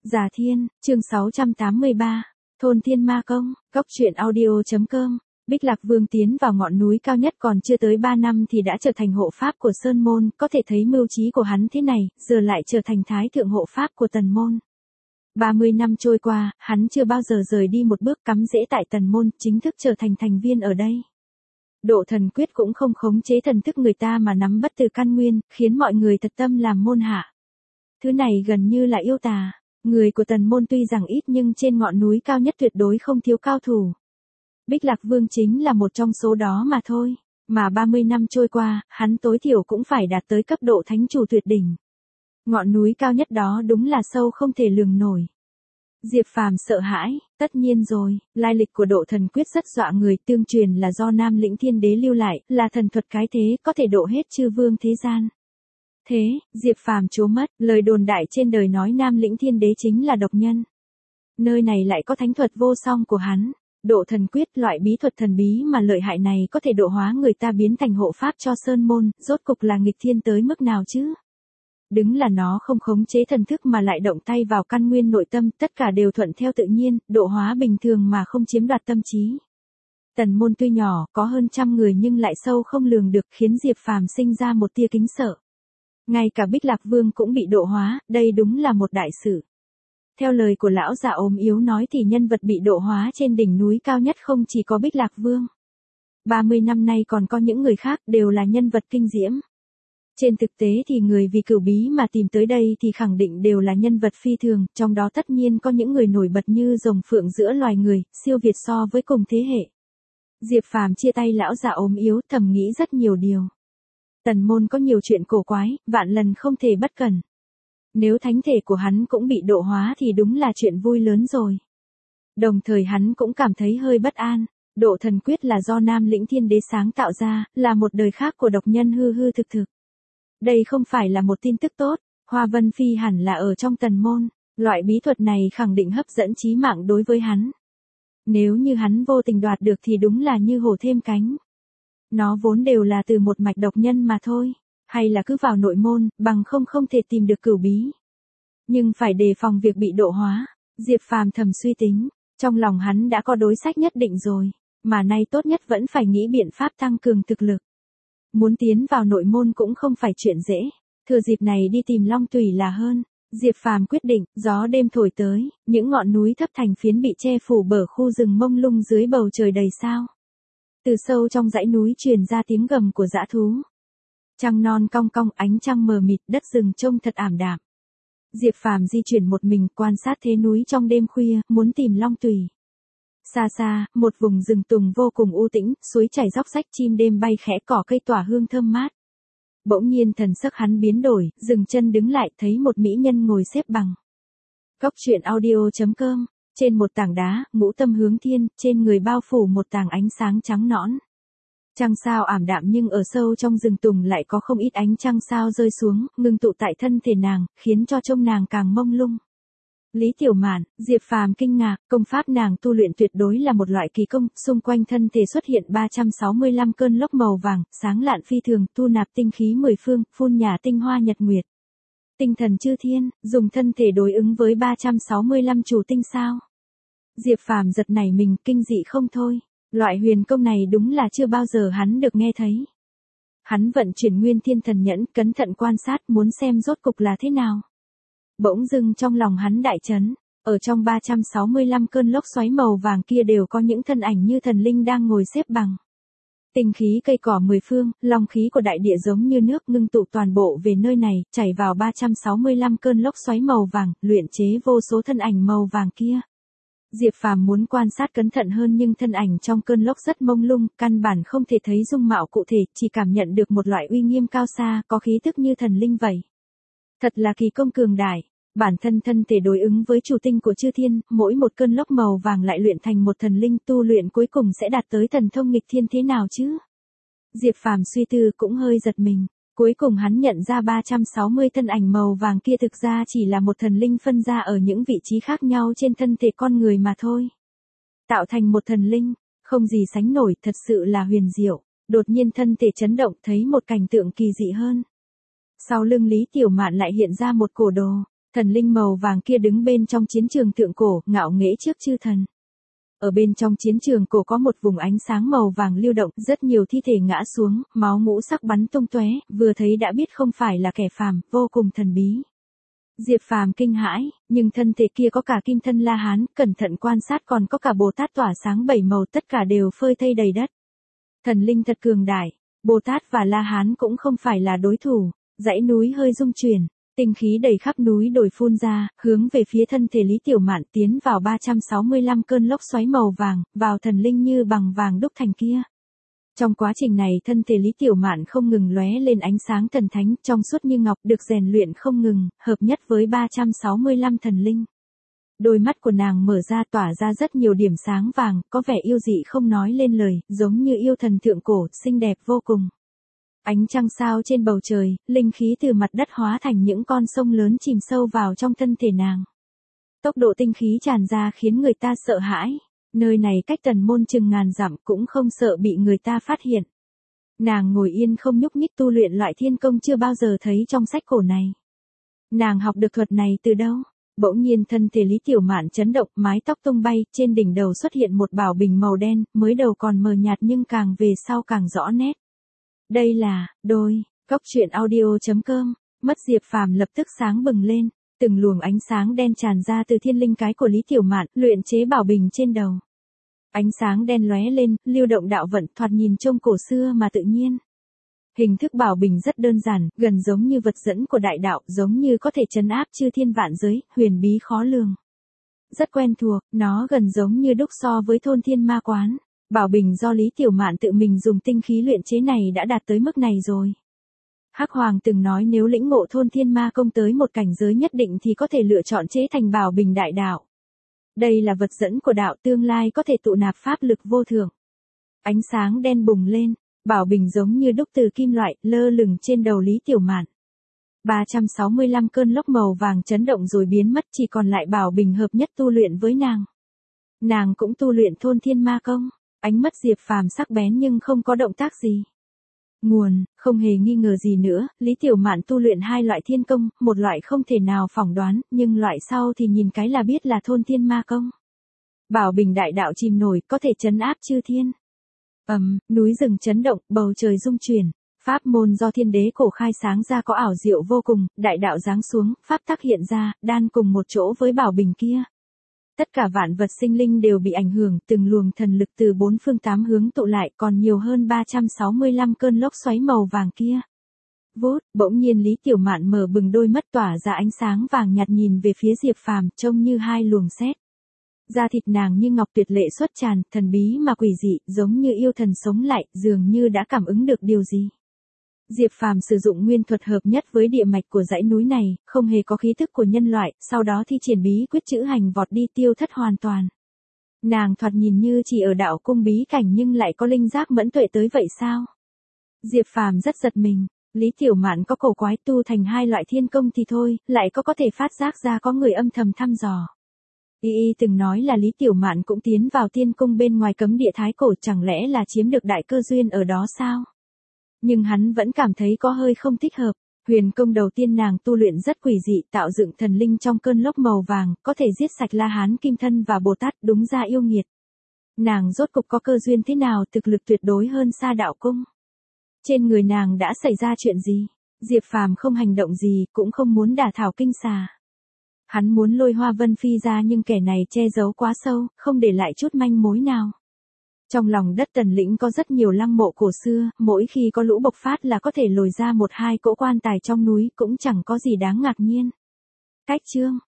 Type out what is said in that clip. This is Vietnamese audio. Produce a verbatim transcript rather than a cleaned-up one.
Già Thiên, chương sáu trăm tám mươi ba, Thôn Thiên Ma Công, Cóc truyện audio.com. Bích Lạc Vương tiến vào ngọn núi cao nhất còn chưa tới ba năm thì đã trở thành hộ pháp của Sơn Môn, có thể thấy mưu trí của hắn thế này, giờ lại trở thành thái thượng hộ pháp của Tần Môn. ba mươi năm trôi qua, hắn chưa bao giờ rời đi một bước, cắm rễ tại Tần Môn, chính thức trở thành thành viên ở đây. Độ thần quyết cũng không khống chế thần thức người ta mà nắm bất tử căn nguyên, khiến mọi người thật tâm làm môn hạ. Thứ này gần như là yêu tà. Người của Tần Môn tuy rằng ít nhưng trên ngọn núi cao nhất tuyệt đối không thiếu cao thủ. Bích Lạc Vương chính là một trong số đó mà thôi. Mà ba mươi năm trôi qua, hắn tối thiểu cũng phải đạt tới cấp độ thánh chủ tuyệt đỉnh. Ngọn núi cao nhất đó đúng là sâu không thể lường nổi. Diệp Phàm sợ hãi, tất nhiên rồi, lai lịch của độ thần quyết rất dọa người, tương truyền là do Nam Lĩnh Thiên Đế lưu lại, là thần thuật cái thế, có thể độ hết chư vương thế gian. Thế, Diệp Phàm trố mất, lời đồn đại trên đời nói Nam Lĩnh Thiên Đế chính là độc nhân. Nơi này lại có thánh thuật vô song của hắn, độ thần quyết, loại bí thuật thần bí mà lợi hại này có thể độ hóa người ta biến thành hộ pháp cho Sơn Môn, rốt cục là nghịch thiên tới mức nào chứ? Đứng là nó không khống chế thần thức mà lại động tay vào căn nguyên nội tâm, tất cả đều thuận theo tự nhiên, độ hóa bình thường mà không chiếm đoạt tâm trí. Tần Môn tuy nhỏ, có hơn trăm người nhưng lại sâu không lường được, khiến Diệp Phàm sinh ra một tia kính sợ. Ngay cả Bích Lạc Vương cũng bị độ hóa, đây đúng là một đại sự. Theo lời của lão già ốm yếu nói thì nhân vật bị độ hóa trên đỉnh núi cao nhất không chỉ có Bích Lạc Vương. ba mươi năm nay còn có những người khác đều là nhân vật kinh diễm. Trên thực tế thì người vì cửu bí mà tìm tới đây thì khẳng định đều là nhân vật phi thường, trong đó tất nhiên có những người nổi bật như rồng phượng giữa loài người, siêu việt so với cùng thế hệ. Diệp Phàm chia tay lão già ốm yếu, thầm nghĩ rất nhiều điều. Tần Môn có nhiều chuyện cổ quái, vạn lần không thể bất cẩn. Nếu thánh thể của hắn cũng bị độ hóa thì đúng là chuyện vui lớn rồi. Đồng thời hắn cũng cảm thấy hơi bất an. Độ thần quyết là do Nam Lĩnh Thiên Đế sáng tạo ra, là một đời khác của độc nhân hư hư thực thực. Đây không phải là một tin tức tốt, Hoa Vân Phi hẳn là ở trong Tần Môn, loại bí thuật này khẳng định hấp dẫn chí mạng đối với hắn. Nếu như hắn vô tình đoạt được thì đúng là như hổ thêm cánh. Nó vốn đều là từ một mạch độc nhân mà thôi, hay là cứ vào nội môn, bằng không không thể tìm được cửu bí. Nhưng phải đề phòng việc bị độ hóa, Diệp Phàm thầm suy tính, trong lòng hắn đã có đối sách nhất định rồi, mà nay tốt nhất vẫn phải nghĩ biện pháp tăng cường thực lực. Muốn tiến vào nội môn cũng không phải chuyện dễ, thừa dịp này đi tìm Long Tùy là hơn. Diệp Phàm quyết định, gió đêm thổi tới, những ngọn núi thấp thành phiến bị che phủ bờ khu rừng mông lung dưới bầu trời đầy sao. Từ sâu trong dãy núi truyền ra tiếng gầm của dã thú. Trăng non cong cong, ánh trăng mờ mịt, đất rừng trông thật ảm đạm. Diệp Phàm di chuyển một mình quan sát thế núi trong đêm khuya, muốn tìm Long Tùy. Xa xa, một vùng rừng tùng vô cùng u tĩnh, suối chảy róc rách, chim đêm bay khẽ, cỏ cây tỏa hương thơm mát. Bỗng nhiên thần sắc hắn biến đổi, dừng chân đứng lại, thấy một mỹ nhân ngồi xếp bằng. Cóc truyện audio.com. Trên một tảng đá, ngũ tâm hướng thiên, trên người bao phủ một tảng ánh sáng trắng nõn. Trăng sao ảm đạm nhưng ở sâu trong rừng tùng lại có không ít ánh trăng sao rơi xuống, ngưng tụ tại thân thể nàng, khiến cho trông nàng càng mông lung. Lý Tiểu Mạn, Diệp Phàm kinh ngạc, công pháp nàng tu luyện tuyệt đối là một loại kỳ công, xung quanh thân thể xuất hiện ba trăm sáu mươi lăm cơn lốc màu vàng, sáng lạn phi thường, thu nạp tinh khí mười phương, phun nhả tinh hoa nhật nguyệt. Tinh thần chư thiên, dùng thân thể đối ứng với ba trăm sáu mươi lăm chủ tinh sao. Diệp Phàm giật nảy mình, kinh dị không thôi. Loại huyền công này đúng là chưa bao giờ hắn được nghe thấy. Hắn vận chuyển Nguyên Thiên Thần Nhẫn, cẩn thận quan sát, muốn xem rốt cục là thế nào. Bỗng dưng trong lòng hắn đại chấn, ở trong ba trăm sáu mươi lăm cơn lốc xoáy màu vàng kia đều có những thân ảnh như thần linh đang ngồi xếp bằng. Tinh khí cây cỏ mười phương, long khí của đại địa giống như nước ngưng tụ toàn bộ về nơi này, chảy vào ba trăm sáu mươi lăm cơn lốc xoáy màu vàng, luyện chế vô số thân ảnh màu vàng kia. Diệp Phàm muốn quan sát cẩn thận hơn nhưng thân ảnh trong cơn lốc rất mông lung, căn bản không thể thấy dung mạo cụ thể, chỉ cảm nhận được một loại uy nghiêm cao xa, có khí tức như thần linh vậy. Thật là kỳ công cường đại, bản thân thân thể đối ứng với chủ tinh của chư thiên, mỗi một cơn lốc màu vàng lại luyện thành một thần linh, tu luyện cuối cùng sẽ đạt tới thần thông nghịch thiên thế nào chứ? Diệp Phàm suy tư cũng hơi giật mình. Cuối cùng hắn nhận ra ba trăm sáu mươi thân ảnh màu vàng kia thực ra chỉ là một thần linh phân ra ở những vị trí khác nhau trên thân thể con người mà thôi. Tạo thành một thần linh, không gì sánh nổi, thật sự là huyền diệu. Đột nhiên thân thể chấn động, thấy một cảnh tượng kỳ dị hơn. Sau lưng Lý Tiểu Mạn lại hiện ra một cổ đồ, Thần linh màu vàng kia đứng bên trong chiến trường thượng cổ, ngạo nghễ trước chư thần. Ở bên trong chiến trường cổ có một vùng ánh sáng màu vàng lưu động, rất nhiều thi thể ngã xuống, máu ngũ sắc bắn tung tóe, vừa thấy đã biết không phải là kẻ phàm, vô cùng thần bí. Diệp Phàm kinh hãi, nhưng thân thể kia có cả kim thân La Hán, cẩn thận quan sát còn có cả Bồ Tát tỏa sáng bảy màu, tất cả đều phơi thây đầy đất. Thần linh thật cường đại, Bồ Tát và La Hán cũng không phải là đối thủ, dãy núi hơi rung chuyển, tinh khí đầy khắp núi đồi phun ra, hướng về phía thân thể Lý Tiểu Mạn tiến vào ba trăm sáu mươi lăm cơn lốc xoáy màu vàng, vào thần linh như bằng vàng đúc thành kia. Trong quá trình này thân thể Lý Tiểu Mạn không ngừng lóe lên ánh sáng thần thánh, trong suốt như ngọc, được rèn luyện không ngừng, hợp nhất với ba trăm sáu mươi lăm thần linh. Đôi mắt của nàng mở ra tỏa ra rất nhiều điểm sáng vàng, có vẻ yêu dị không nói lên lời, giống như yêu thần thượng cổ, xinh đẹp vô cùng. Ánh trăng sao trên bầu trời, linh khí từ mặt đất hóa thành những con sông lớn chìm sâu vào trong thân thể nàng. Tốc độ tinh khí tràn ra khiến người ta sợ hãi. Nơi này cách Tần Môn chừng ngàn dặm cũng không sợ bị người ta phát hiện. Nàng ngồi yên không nhúc nhích tu luyện loại thiên công chưa bao giờ thấy trong sách cổ này. Nàng học được thuật này từ đâu? Bỗng nhiên thân thể Lý Tiểu Mạn chấn động, mái tóc tung bay, trên đỉnh đầu xuất hiện một bảo bình màu đen, mới đầu còn mờ nhạt nhưng càng về sau càng rõ nét. Đây là, đôi, Cốc Truyện Audio chấm com, mắt Diệp Phàm lập tức sáng bừng lên, từng luồng ánh sáng đen tràn ra từ thiên linh cái của Lý Tiểu Mạn, luyện chế bảo bình trên đầu. Ánh sáng đen lóe lên, lưu động đạo vận, thoạt nhìn trông cổ xưa mà tự nhiên. Hình thức bảo bình rất đơn giản, gần giống như vật dẫn của đại đạo, giống như có thể trấn áp chư thiên vạn giới, huyền bí khó lường. Rất quen thuộc, nó gần giống như đúc so với thôn thiên ma quán. Bảo bình do Lý Tiểu Mạn tự mình dùng tinh khí luyện chế này đã đạt tới mức này rồi. Hắc Hoàng từng nói nếu lĩnh ngộ thôn thiên ma công tới một cảnh giới nhất định thì có thể lựa chọn chế thành bảo bình đại đạo. Đây là vật dẫn của đạo, tương lai có thể tụ nạp pháp lực vô thượng. Ánh sáng đen bùng lên, bảo bình giống như đúc từ kim loại, lơ lửng trên đầu Lý Tiểu Mạn. ba trăm sáu mươi lăm cơn lốc màu vàng chấn động rồi biến mất, chỉ còn lại bảo bình hợp nhất tu luyện với nàng. Nàng cũng tu luyện thôn thiên ma công, ánh mắt Diệp Phàm sắc bén nhưng không có động tác gì. Nguồn, không hề nghi ngờ gì nữa, Lý Tiểu Mạn tu luyện hai loại thiên công, một loại không thể nào phỏng đoán, nhưng loại sau thì nhìn cái là biết là thôn thiên ma công. Bảo bình đại đạo chìm nổi, có thể trấn áp chư thiên. Ầm, um, núi rừng chấn động, bầu trời rung chuyển, pháp môn do thiên đế cổ khai sáng ra có ảo diệu vô cùng, đại đạo giáng xuống, pháp tắc hiện ra, đan cùng một chỗ với bảo bình kia. Tất cả vạn vật sinh linh đều bị ảnh hưởng, từng luồng thần lực từ bốn phương tám hướng tụ lại, còn nhiều hơn ba trăm sáu mươi lăm cơn lốc xoáy màu vàng kia. Vút, bỗng nhiên Lý Tiểu Mạn mở bừng đôi mắt tỏa ra ánh sáng vàng nhạt nhìn về phía Diệp Phàm, trông như hai luồng sét. Da thịt nàng như ngọc tuyệt lệ xuất tràn, thần bí mà quỷ dị, giống như yêu thần sống lại, dường như đã cảm ứng được điều gì. Diệp Phàm sử dụng nguyên thuật hợp nhất với địa mạch của dãy núi này, không hề có khí thức của nhân loại, sau đó thi triển bí quyết chữ hành vọt đi tiêu thất hoàn toàn. Nàng thoạt nhìn như chỉ ở đạo cung bí cảnh nhưng lại có linh giác mẫn tuệ tới vậy sao? Diệp Phàm rất giật mình, Lý Tiểu Mạn có cổ quái tu thành hai loại thiên công thì thôi, lại có có thể phát giác ra có người âm thầm thăm dò. Y Y từng nói là Lý Tiểu Mạn cũng tiến vào tiên cung bên ngoài cấm địa thái cổ, chẳng lẽ là chiếm được đại cơ duyên ở đó sao? Nhưng hắn vẫn cảm thấy có hơi không thích hợp. Huyền công đầu tiên nàng tu luyện rất quỷ dị, tạo dựng thần linh trong cơn lốc màu vàng, có thể giết sạch La Hán Kim Thân và Bồ Tát, đúng ra yêu nghiệt. Nàng rốt cục có cơ duyên thế nào, thực lực tuyệt đối hơn xa đạo cung. Trên người nàng đã xảy ra chuyện gì? Diệp Phàm không hành động gì, cũng không muốn đả thảo kinh xà. Hắn muốn lôi Hoa Vân Phi ra nhưng kẻ này che giấu quá sâu, không để lại chút manh mối nào. Trong lòng đất Tần Lĩnh có rất nhiều lăng mộ cổ xưa, mỗi khi có lũ bộc phát là có thể lồi ra một hai cỗ quan tài trong núi, cũng chẳng có gì đáng ngạc nhiên. Cách chương